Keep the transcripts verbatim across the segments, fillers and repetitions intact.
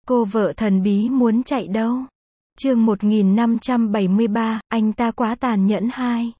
Cô vợ thần bí muốn chạy đâu? Chương một nghìn năm trăm bảy mươi ba, anh ta quá tàn nhẫn hai.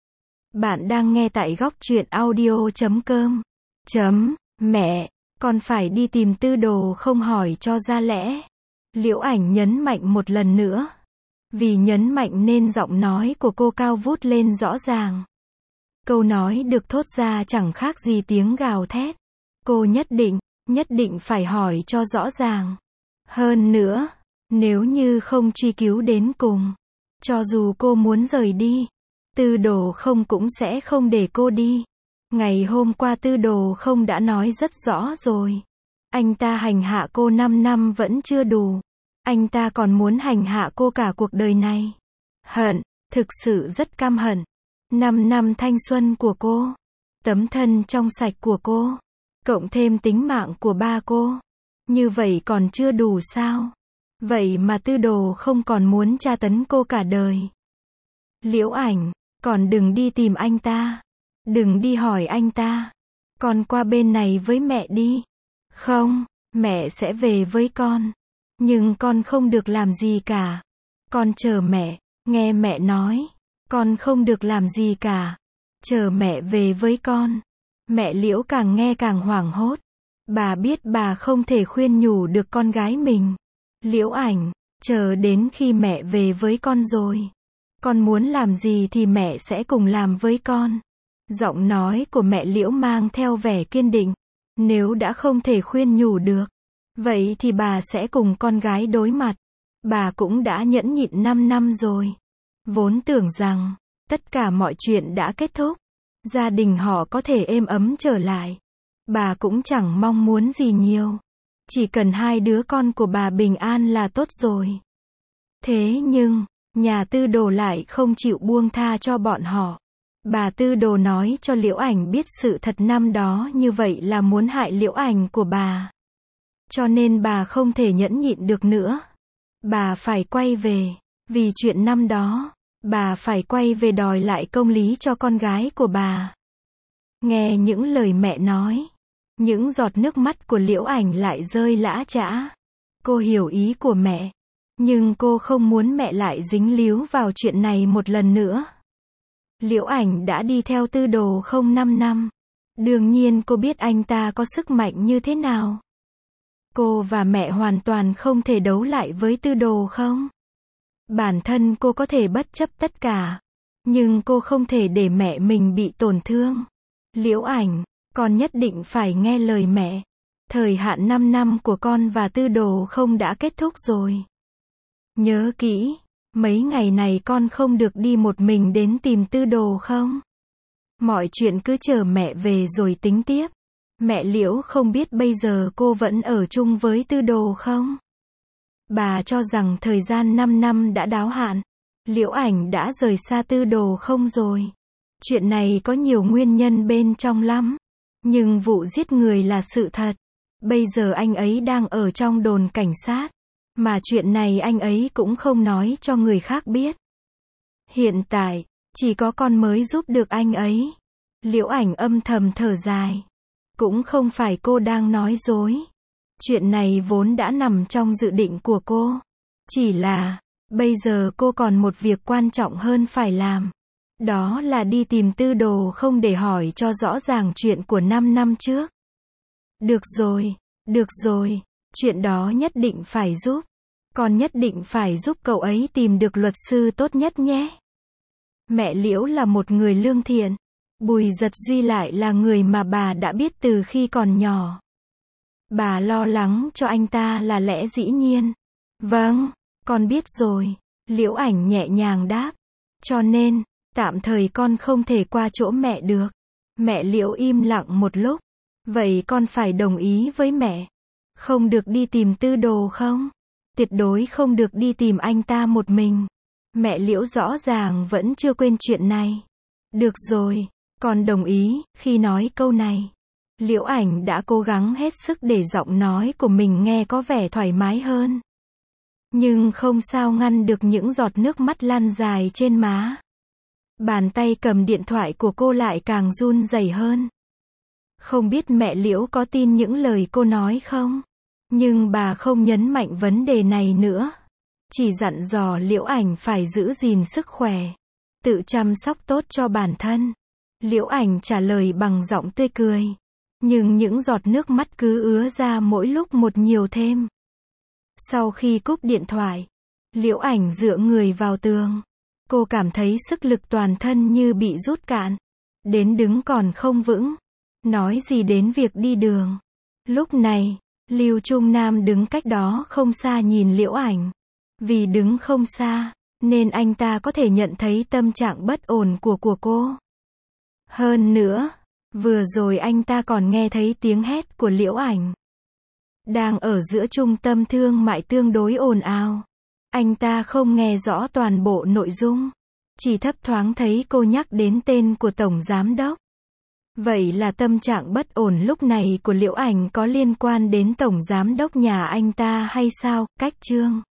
Bạn đang nghe tại góc truyện audio chấm com. Chấm, mẹ, con phải đi tìm Tư Đồ không hỏi cho ra lẽ. Liễu Ảnh nhấn mạnh một lần nữa. Vì nhấn mạnh nên giọng nói của cô cao vút lên rõ ràng. Câu nói được thốt ra chẳng khác gì tiếng gào thét. Cô nhất định, nhất định phải hỏi cho rõ ràng. Hơn nữa, nếu như không truy cứu đến cùng, cho dù cô muốn rời đi, Tư Đồ không cũng sẽ không để cô đi. Ngày hôm qua Tư Đồ không đã nói rất rõ rồi. Anh ta hành hạ cô năm năm vẫn chưa đủ. Anh ta còn muốn hành hạ cô cả cuộc đời này. Hận, thực sự rất căm hận. Năm năm thanh xuân của cô, tấm thân trong sạch của cô, cộng thêm tính mạng của ba cô. Như vậy còn chưa đủ sao? Vậy mà Tư Đồ không còn muốn tra tấn cô cả đời. Liễu Ảnh, còn đừng đi tìm anh ta. Đừng đi hỏi anh ta. Con qua bên này với mẹ đi. Không, mẹ sẽ về với con. Nhưng con không được làm gì cả. Con chờ mẹ, nghe mẹ nói. Con không được làm gì cả. Chờ mẹ về với con. Mẹ Liễu càng nghe càng hoảng hốt. Bà biết bà không thể khuyên nhủ được con gái mình. Liễu Ảnh, chờ đến khi mẹ về với con rồi. Con muốn làm gì thì mẹ sẽ cùng làm với con. Giọng nói của mẹ Liễu mang theo vẻ kiên định. Nếu đã không thể khuyên nhủ được, vậy thì bà sẽ cùng con gái đối mặt. Bà cũng đã nhẫn nhịn năm năm rồi. Vốn tưởng rằng, tất cả mọi chuyện đã kết thúc. Gia đình họ có thể êm ấm trở lại. Bà cũng chẳng mong muốn gì nhiều. Chỉ cần hai đứa con của bà bình an là tốt rồi. Thế nhưng, nhà Tư Đồ lại không chịu buông tha cho bọn họ. Bà Tư Đồ nói cho Liễu Ảnh biết sự thật năm đó như vậy là muốn hại Liễu Ảnh của bà. Cho nên bà không thể nhẫn nhịn được nữa. Bà phải quay về. Vì chuyện năm đó, bà phải quay về đòi lại công lý cho con gái của bà. Nghe những lời mẹ nói, những giọt nước mắt của Liễu Ảnh lại rơi lã chã. Cô hiểu ý của mẹ, nhưng cô không muốn mẹ lại dính líu vào chuyện này một lần nữa. Liễu Ảnh đã đi theo Tư Đồ không năm năm. Đương nhiên cô biết anh ta có sức mạnh như thế nào. Cô và mẹ hoàn toàn không thể đấu lại với Tư Đồ không? Bản thân cô có thể bất chấp tất cả, nhưng cô không thể để mẹ mình bị tổn thương. Liễu Ảnh, con nhất định phải nghe lời mẹ. Thời hạn năm năm của con và Tư Đồ không đã kết thúc rồi. Nhớ kỹ, mấy ngày này con không được đi một mình đến tìm Tư Đồ không? Mọi chuyện cứ chờ mẹ về rồi tính tiếp. Mẹ Liễu không biết bây giờ cô vẫn ở chung với Tư Đồ không? Bà cho rằng thời gian năm năm đã đáo hạn. Liễu Ảnh đã rời xa Tư Đồ không rồi. Chuyện này có nhiều nguyên nhân bên trong lắm. Nhưng vụ giết người là sự thật. Bây giờ anh ấy đang ở trong đồn cảnh sát. Mà chuyện này anh ấy cũng không nói cho người khác biết. Hiện tại, chỉ có con mới giúp được anh ấy. Liễu Ảnh âm thầm thở dài. Cũng không phải cô đang nói dối. Chuyện này vốn đã nằm trong dự định của cô. Chỉ là, bây giờ cô còn một việc quan trọng hơn phải làm. Đó là đi tìm Tư Đồ không để hỏi cho rõ ràng chuyện của năm năm trước. Được rồi, được rồi, chuyện đó nhất định phải giúp. Con nhất định phải giúp cậu ấy tìm được luật sư tốt nhất nhé. Mẹ Liễu là một người lương thiện. Bùi Giật Duy lại là người mà bà đã biết từ khi còn nhỏ. Bà lo lắng cho anh ta là lẽ dĩ nhiên. Vâng, con biết rồi. Liễu Ảnh nhẹ nhàng đáp. Cho nên, tạm thời con không thể qua chỗ mẹ được. Mẹ Liễu im lặng một lúc. Vậy con phải đồng ý với mẹ. Không được đi tìm Tư Đồ không? Tuyệt đối không được đi tìm anh ta một mình. Mẹ Liễu rõ ràng vẫn chưa quên chuyện này. Được rồi, con đồng ý. Khi nói câu này, Liễu Ảnh đã cố gắng hết sức để giọng nói của mình nghe có vẻ thoải mái hơn. Nhưng không sao ngăn được những giọt nước mắt lan dài trên má. Bàn tay cầm điện thoại của cô lại càng run rẩy hơn. Không biết mẹ Liễu có tin những lời cô nói không? Nhưng bà không nhấn mạnh vấn đề này nữa. Chỉ dặn dò Liễu Ảnh phải giữ gìn sức khỏe, tự chăm sóc tốt cho bản thân. Liễu Ảnh trả lời bằng giọng tươi cười. Nhưng những giọt nước mắt cứ ứa ra mỗi lúc một nhiều thêm. Sau khi cúp điện thoại, Liễu Ảnh dựa người vào tường. Cô cảm thấy sức lực toàn thân như bị rút cạn. Đến đứng còn không vững. Nói gì đến việc đi đường. Lúc này, Lưu Trung Nam đứng cách đó không xa nhìn Liễu Ảnh. Vì đứng không xa, nên anh ta có thể nhận thấy tâm trạng bất ổn của của cô. Hơn nữa, vừa rồi anh ta còn nghe thấy tiếng hét của Liễu Ảnh. Đang ở giữa trung tâm thương mại tương đối ồn ào. Anh ta không nghe rõ toàn bộ nội dung. Chỉ thấp thoáng thấy cô nhắc đến tên của Tổng Giám Đốc. Vậy là tâm trạng bất ổn lúc này của Liễu Ảnh có liên quan đến Tổng Giám Đốc nhà anh ta hay sao? Cách chương